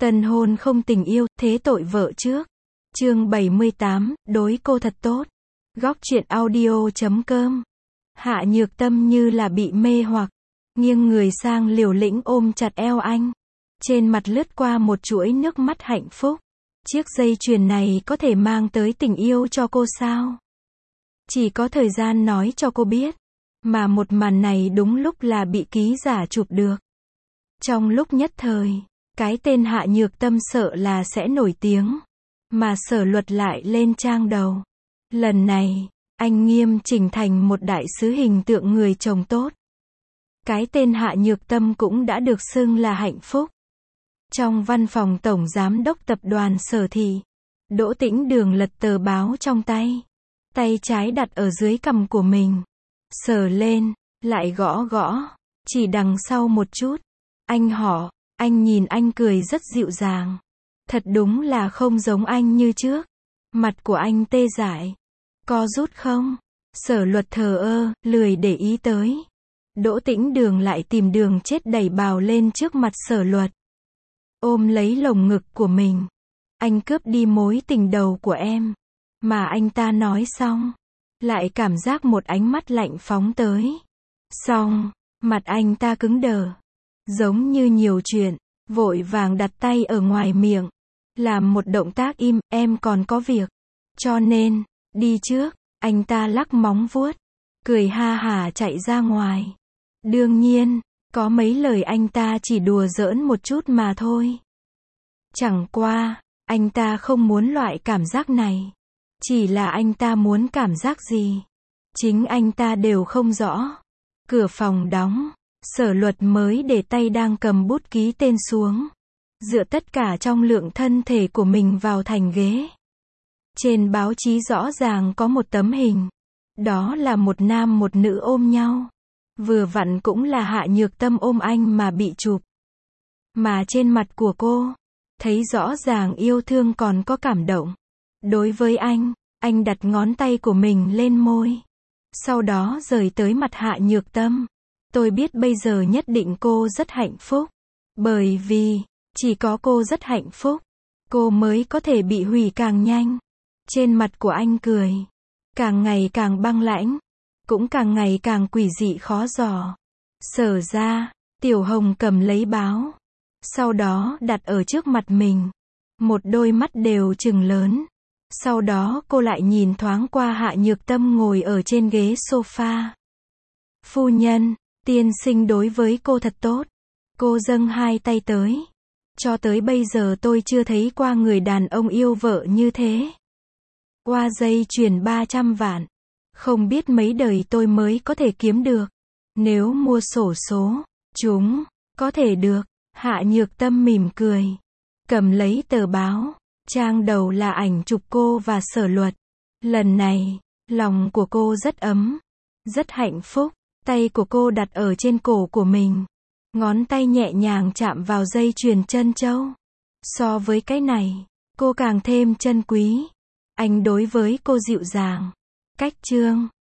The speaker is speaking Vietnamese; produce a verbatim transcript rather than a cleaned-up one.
Tân hôn không tình yêu, thế tội vợ trước. Chương bảy mươi tám, đối cô thật tốt. Góc truyện audio chấm com. Hạ Nhược Tâm như là bị mê hoặc, nghiêng người sang liều lĩnh ôm chặt eo anh. Trên mặt lướt qua một chuỗi nước mắt hạnh phúc. Chiếc dây chuyền này có thể mang tới tình yêu cho cô sao? Chỉ có thời gian nói cho cô biết. Mà một màn này đúng lúc là bị ký giả chụp được. Trong lúc nhất thời, cái tên Hạ Nhược Tâm sợ là sẽ nổi tiếng. Mà Sở Luật lại lên trang đầu. Lần này, anh nghiêm chỉnh thành một đại sứ hình tượng người chồng tốt. Cái tên Hạ Nhược Tâm cũng đã được xưng là hạnh phúc. Trong văn phòng tổng giám đốc tập đoàn Sở Thị, Đỗ Tĩnh Đường lật tờ báo trong tay. Tay trái đặt ở dưới cằm của mình. Sờ lên, lại gõ gõ. Chỉ đằng sau một chút. Anh họ, anh nhìn anh cười rất dịu dàng. Thật đúng là không giống anh như trước. Mặt của anh tê dại. Co rút không? Sở Luật thờ ơ, lười để ý tới. Đỗ Tĩnh Đường lại tìm đường chết đẩy bào lên trước mặt Sở Luật. Ôm lấy lồng ngực của mình. Anh cướp đi mối tình đầu của em. Mà anh ta nói xong. Lại cảm giác một ánh mắt lạnh phóng tới. Xong, mặt anh ta cứng đờ. Giống như nhiều chuyện, vội vàng đặt tay ở ngoài miệng. Làm một động tác im, em còn có việc. Cho nên, đi trước, anh ta lắc móng vuốt. Cười ha hả chạy ra ngoài. Đương nhiên, có mấy lời anh ta chỉ đùa giỡn một chút mà thôi. Chẳng qua, anh ta không muốn loại cảm giác này. Chỉ là anh ta muốn cảm giác gì. Chính anh ta đều không rõ. Cửa phòng đóng. Sở Luật mới để tay đang cầm bút ký tên xuống. Dựa tất cả trong lượng thân thể của mình vào thành ghế. Trên báo chí rõ ràng có một tấm hình. Đó là một nam một nữ ôm nhau. Vừa vặn cũng là Hạ Nhược Tâm ôm anh mà bị chụp. Mà trên mặt của cô, thấy rõ ràng yêu thương còn có cảm động. Đối với anh, anh đặt ngón tay của mình lên môi. Sau đó rời tới mặt Hạ Nhược Tâm. Tôi biết bây giờ nhất định cô rất hạnh phúc. Bởi vì, chỉ có cô rất hạnh phúc. Cô mới có thể bị hủy càng nhanh. Trên mặt của anh cười. Càng ngày càng băng lãnh. Cũng càng ngày càng quỷ dị khó dò. Sở ra, Tiểu Hồng cầm lấy báo. Sau đó đặt ở trước mặt mình. Một đôi mắt đều trừng lớn. Sau đó cô lại nhìn thoáng qua Hạ Nhược Tâm ngồi ở trên ghế sofa. Phu nhân, tiên sinh đối với cô thật tốt. Cô dâng hai tay tới. Cho tới bây giờ tôi chưa thấy qua người đàn ông yêu vợ như thế. Qua dây chuyền ba trăm vạn. Không biết mấy đời tôi mới có thể kiếm được. Nếu mua xổ số, chúng, có thể được. Hạ Nhược Tâm mỉm cười. Cầm lấy tờ báo. Trang đầu là ảnh chụp cô và Sở Luật. Lần này, lòng của cô rất ấm. Rất hạnh phúc. Tay của cô đặt ở trên cổ của mình. Ngón tay nhẹ nhàng chạm vào dây chuyền trân châu. So với cái này, cô càng thêm trân quý. Anh đối với cô dịu dàng. Cách chương